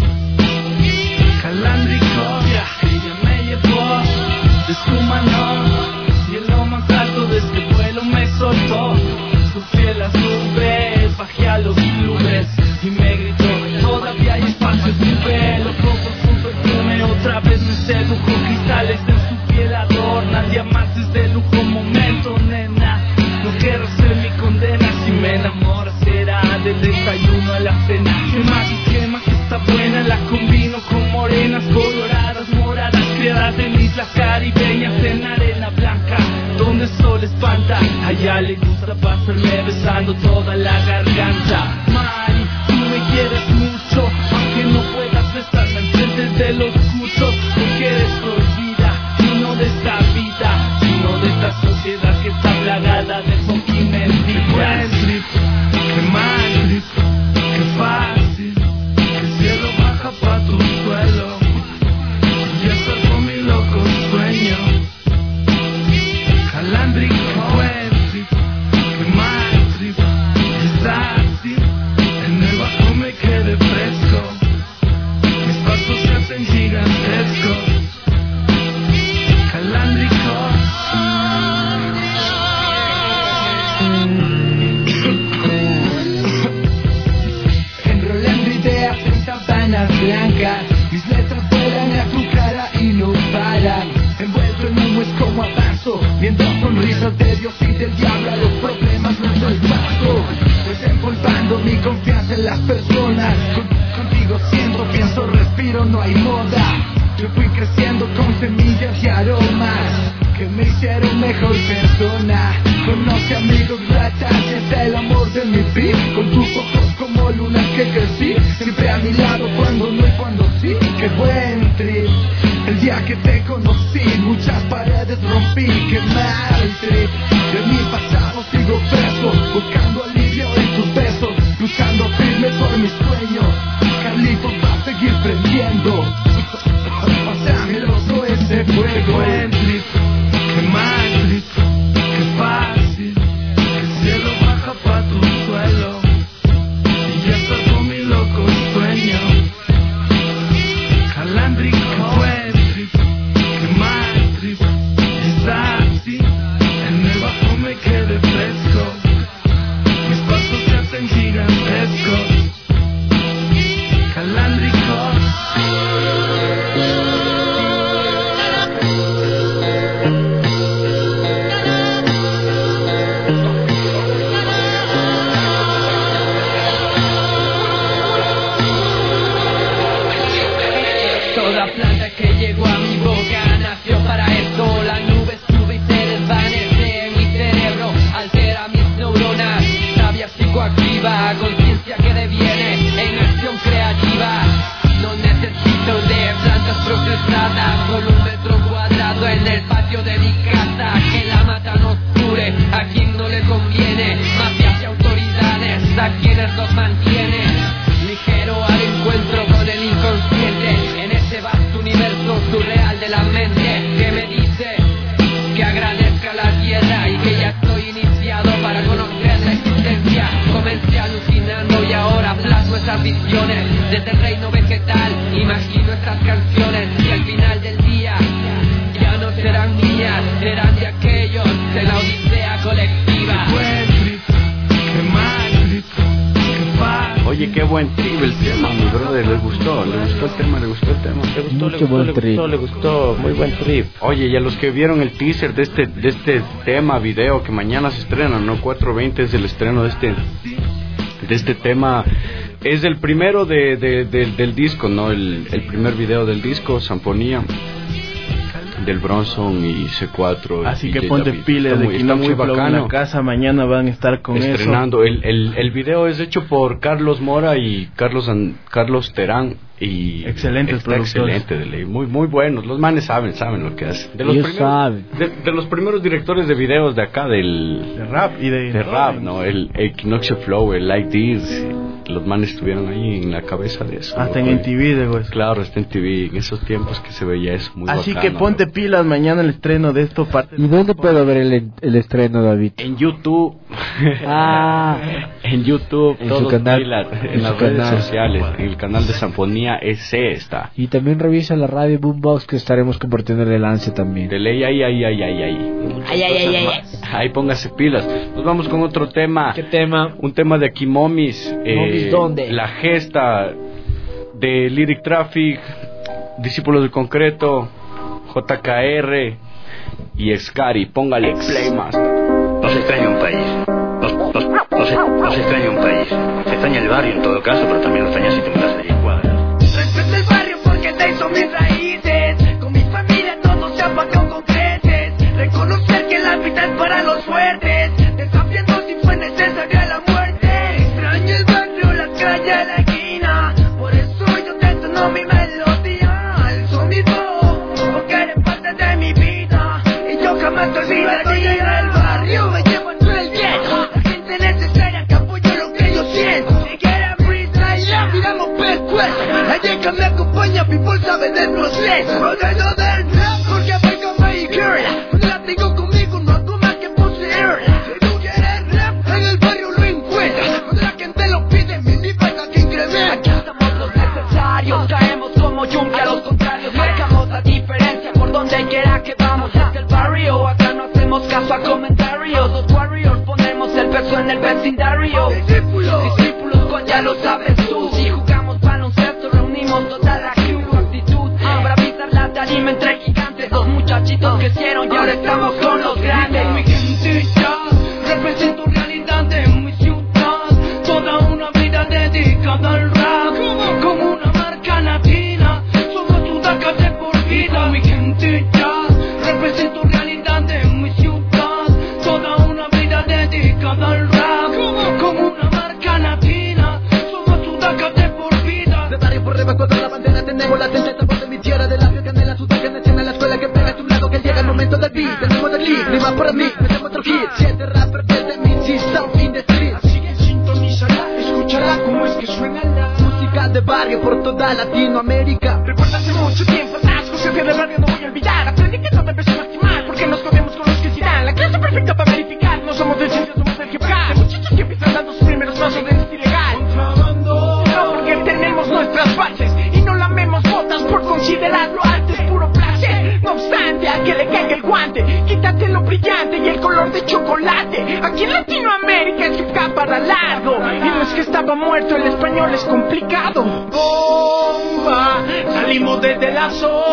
Calandrico, ella me llevó de su mano y en lo más alto de este vuelo me soltó. Subí a las nubes, bajé a los clubes y me gritó, todavía hay espacio, sube. Los ojos con perfume otra vez me sedujo, cristales en su piel adornan diamantes de lujo. Momento, nena, no quiero ser mi condena. Si me enamoro será del desayuno a la cena. Quema y quema que está buena, la combino con morenas coloradas, moradas, criadas en islas caribeñas en arena blanca, donde el sol espanta. Allá le gusta pasarme besando toda la garganta. Mari, tú me quieres mucho, aunque no puedas besarme enfrente de los escuchos, porque eres prohibida, y no de esta vida, sino de esta sociedad que está plagada de fucking mentiras. Qué buen trip, qué mal trip, qué hijos de Dios y del diablo, a los problemas no soy paso. Desempolvando mi confianza en las personas. Con, contigo siento, pienso, respiro, no hay moda. Yo fui creciendo con semillas y aromas que me hicieron mejor persona. Conoce amigos ratas, es el amor de mi vida. Con tus ojos como lunas que crecí, siempre a mi lado cuando no y cuando sí. Qué buen trip. El día que te conocí, muchas paredes rompí. Qué mal trip. De mi pasado sigo preso, buscando alivio en tus besos, luchando firme por mis sueños. Carlitos va a seguir prendiendo. Pásame loco ese fuego. Buen trip. Qué mal trip. Qué fácil. Que el cielo baja pa' tu suelo. Y ya estás con mi loco sueño. Calandrico. Buen trip. Qué mal trip. Es así. En el bajo me quedé fresco. Mis pasos se hacen gigantescos. Calandrico. Toda planta que llegó a mi boca nació para esto. La nube sube y se desvanece en mi cerebro, altera mis neuronas, sabia psicoactiva, conciencia que deviene en acción creativa. No necesito de plantas procesadas, solo un metro cuadrado en el patio de mi casa. Que la mata no cure a quien no le conviene, mafias y autoridades a quienes los mantienen. Ligero al encuentro con el inconsciente, en ese vasto universo surreal de la mente, que me dice que agradezca la tierra y que ya estoy iniciado para conocer la existencia. Comencé alucinando y ahora plasmo esas visiones desde el reino vegetal. Imagino estas canciones y al final del día ya no serán mías, serán de aquellos de la odisea colectiva. Oye, qué buen trip el tema, mi brother, le gustó, le gustó el tema, le gustó el tema. Le gustó, le gustó, le gustó, le gustó, muy buen trip. Oye, y a los que vieron el teaser de este de este tema, video, que mañana se estrena, ¿no? cuatro veinte es el estreno de este de este tema. Es el primero de, de, de del disco, ¿no? El, el primer video del disco, Samfonía, del Bronson y C cuatro. Así y que J ponte David. pilas, está de muy, que está no muy bacano. En la casa mañana van a estar con estrenando. eso. El, el, el video es hecho por Carlos Mora y Carlos An, Carlos Terán y excelentes está productores. Excelente de ley, muy muy buenos. Los manes saben, saben lo que hacen. De los Ellos primeros, saben. De, de los primeros directores de videos de acá del de rap y de, de rap, no, el Equinoccio Flow, el Like This. Los manes estuvieron ahí en la cabeza de eso. Hasta ¿no? en M T V, de güey. Claro, está en T V, en esos tiempos que se veía eso muy Así bacano, que ponte ¿no? pilas mañana el estreno de esto. Parte ¿Y dónde puedo ver el, el estreno, David? En YouTube. Ah, en YouTube, en todos su canal, pilas, en, en las su redes canal. sociales, en el canal de Samfonía ese está. Y también revisa la radio Boombox, que estaremos compartiendo el lance también. De ley, ahí, ahí, ahí, ahí, ahí. Ay, ay, ay, ay, ay. Ahí póngase pilas. Nos vamos con otro tema. ¿Qué tema? Un tema de aquí, Momis. ¿Momis dónde? La gesta de Lyric Traffic, Discípulos del Concreto, J K R y Scary. Póngale play más. Nos extraña un país. Nos, nos, nos, nos extraña un país. Se extraña el barrio en todo caso, pero también lo extraña si te mudas de diez cuadras. Respeto el barrio porque de ahí son mis raíces. Con mi familia todo se apagó con creces. Reconocer que la vida es para los fuertes. Desafiando si fue necesaria la muerte. Extraño el barrio, la calle, la esquina. Por eso yo te tono mi melodía. El sonido, porque eres parte de mi vida. Y yo jamás te olvidaría del barrio. Me llevo entre el viento. La gente necesaria que apoya lo que yo siento. Si quieren freestyle, la miramos percueso. La chica me acompaña, people sabe del proceso. Rodeo del rap, porque vengo my girl. Cuando la tengo conmigo no hago más que poseerla. Si tú quieres rap, en el barrio lo encuentras. Cuando la gente lo pide, mi nipa es la que incrementa. Aquí estamos los necesarios, caemos como yunque a los contrarios. Marcamos la diferencia por donde quiera que vamos. Desde el barrio, acá no hacemos caso a comentarios. Los warriors ponemos el peso en el vecindario. Discípulos, discípulos con ya lo sabes tú. Si jugamos baloncesto, reunimos toda la crew. Actitud, para pisar la tarima entre gigantes. Los muchachitos crecieron y ahora estamos con los grandes. dedicada al rap, como una marca latina, somos Sudaca de por vida. De barrio por debajo de la bandera tenemos la tendeta por de mi tierra, de la canela, Sudaca naciona en la escuela que pega a tu lado, que llega el momento del beat, tenemos de aquí, rima para mí, metemos otro hit, siete rappers desde mi system in the street. Así que sintonízala, escúchala como es que suena la música de barrio por toda Latinoamérica. Recuerda hace mucho tiempo atrás, cosas que de radio no voy a olvidar. Aprendí que no me empecé a lastimar, porque nos jodemos con los que se dan. La clase perfecta para verificar, no somos de ciencia, somos del hip hop. De muchachos que empiezan dando sus primeros pasos de este ilegal. Contrabando. No, porque tenemos nuestras bases y no lamemos botas por considerarlo arte, es puro placer. No obstante, a que le caiga el guante, quítate lo brillante y el color de chocolate. Aquí en Latinoamérica el hip hop para largo, y no es que estaba muerto, el español es complicado. Bomba, salimos desde la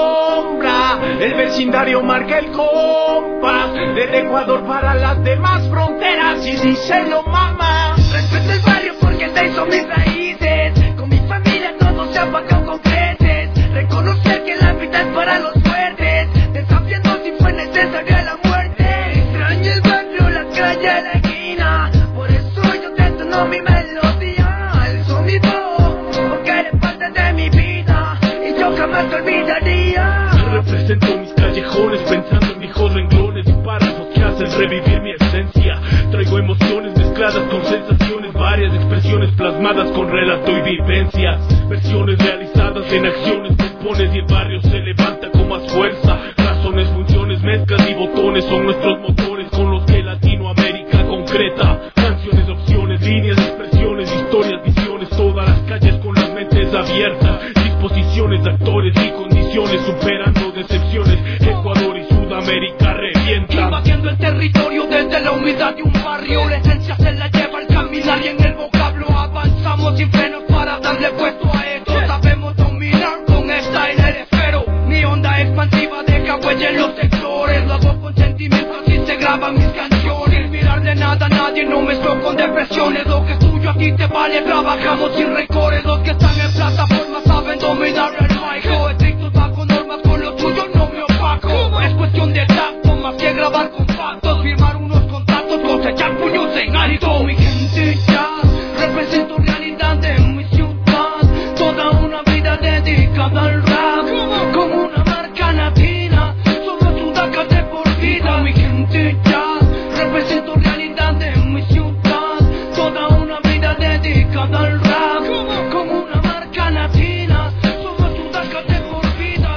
sombra, el vecindario marca el compás, desde Ecuador para las demás fronteras, y díselo mamá. Respeto el barrio porque de ahí son mis raíces, con mi familia todo se ha pagado con creces. Reconocer que la vida es para los fuertes, desafiando si fue necesaria la muerte. Extraño el barrio, la calle, la esquina, por eso yo detono mi melodía. El sonido, porque eres parte de mi vida y yo jamás te olvidaría. Represento mis callejones pensando en viejos renglones y párrafos que hacen revivir mi esencia. Traigo emociones mezcladas con sensaciones, varias expresiones plasmadas con relato y vivencias, versiones realizadas en acciones, compones y el barrio se levanta con más fuerza. Razones, funciones, mezclas y botones son nuestros motores con los que Latinoamérica concreta. Canciones, opciones, líneas, expresiones, historias, visiones, todas las calles con las mentes abiertas, disposiciones de actores y condiciones, superando decepciones. Ecuador y Sudamérica revienta, invadiendo el territorio desde la humildad de un barrio. La esencia se la lleva al caminar y en el vocablo avanzamos sin frenos para darle puesto a esto. Sabemos dominar con esta en el esfero. Mi onda expansiva deja huella en los sectores, lo hago con sentimientos, así se graban mis canciones. Mirar de nada a nadie, no mezclo con depresiones. Lo que es tuyo aquí te vale, trabajamos sin rencores. Los que están en plataformas saben dominar el micro. Estrictos bajo normas, con lo tuyo no me opaco. Es cuestión de tacto, más que grabar compactos, firmar unos contratos, cosechar puños en alto. Mi gente ya represento realidad de mi ciudad, toda una vida dedicada al rap, como una marca latina, somos Sudaca de por vida. Mi gente ya represento realidad de mi ciudad, toda una vida dedicada al rap, como una marca latina, somos Sudaca de por vida.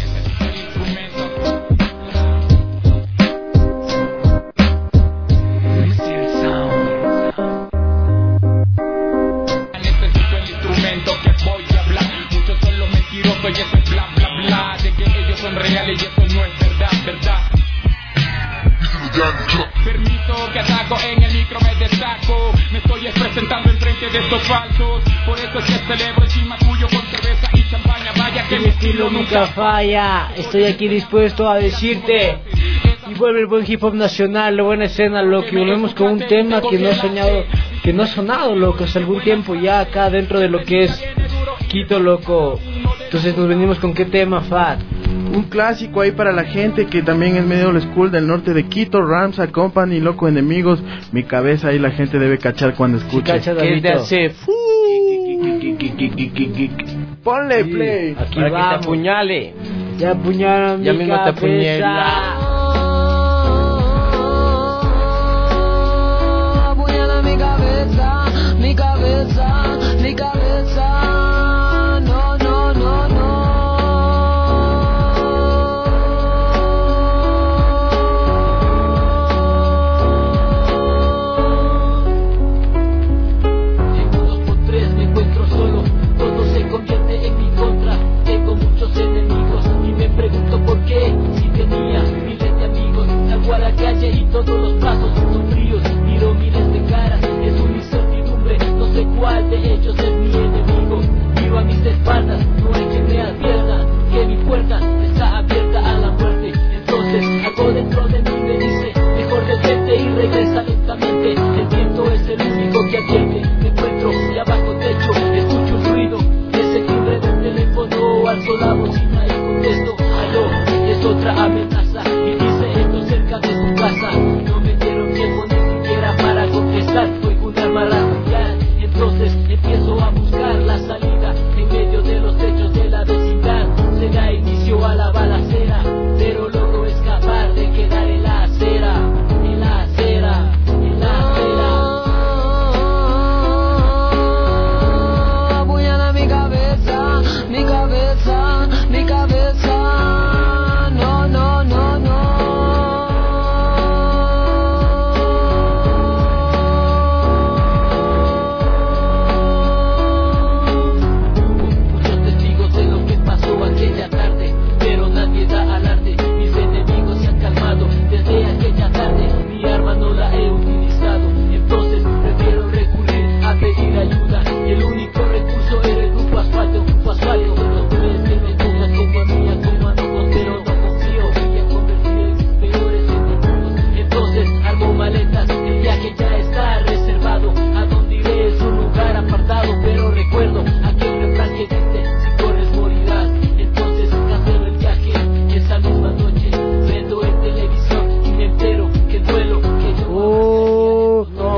Necesito el instrumento que voy a hablar. Muchos son los mentirosos y eso es bla bla bla, de que ellos son reales y eso no es verdad, verdad. Permiso que ataco, en el micro me destaco, me estoy presentando enfrente de estos falsos, por eso es que celebro encima tuyo con cerveza y champaña. Vaya que mi estilo nunca falla, estoy aquí dispuesto a decirte. Y vuelve el buen hip hop nacional, la buena escena, loco, y volvemos con un tema que no ha soñado, que no ha sonado, loco, hace algún tiempo ya acá dentro de lo que es Quito, loco. Entonces nos venimos con qué tema, Fat. Un clásico ahí para la gente que también es medio old school del norte de Quito, Ramsa Company, Loco Enemigos. Mi cabeza ahí la gente debe cachar cuando escuche. Sí, ¿qué es de hacer? Ponle play. Aquí para vamos. Que te apuñale. Ya apuñaron ya mi mismo cabeza. Te apuñala. Apuñala mi cabeza, mi cabeza, mi cabeza. No, no, no, no. En unos por tres me encuentro solo, todo se convierte en mi contra. Tengo muchos enemigos y me pregunto por qué. Si tenía mi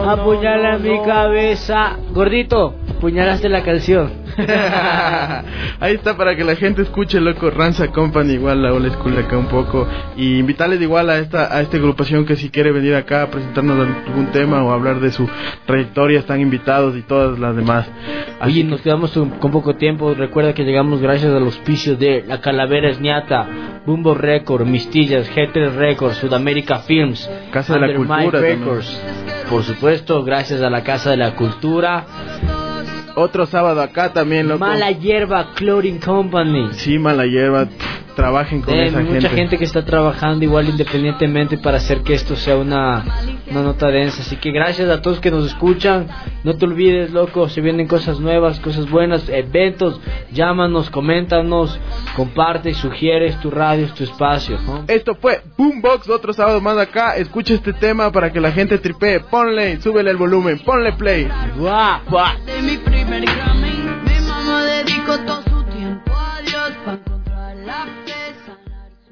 Apuñala mi cabeza. Gordito, puñalaste la canción. Ahí está para que la gente escuche, loco. Ranza Company, igual la old school de acá un poco. Y invitarles igual a esta a esta agrupación que si quiere venir acá a presentarnos algún tema o hablar de su trayectoria, están invitados y todas las demás. Oye, nos quedamos con poco tiempo. Recuerda que llegamos gracias al auspicio de La Calavera Esñata, Bumbo Record, Mistillas, G tres Records, Sudamérica Films, Casa de la Cultura Records. Por supuesto, gracias a la Casa de la Cultura. Otro sábado acá también, loco. Mala Hierba Clothing Company. Sí, Mala Hierba. Trabajen con eh, esa mucha gente. Mucha gente que está trabajando igual independientemente para hacer que esto sea una, una nota densa. Así que gracias a todos que nos escuchan. No te olvides, loco, se vienen cosas nuevas, cosas buenas, eventos. Llámanos, coméntanos, comparte, sugieres tu radio, tu espacio, ¿no? Esto fue Boombox, otro sábado más acá. Escucha este tema para que la gente tripee. Ponle, súbele el volumen, ponle play. Guau, guau. De mi primer Grammy, mi mamá dedicó todo.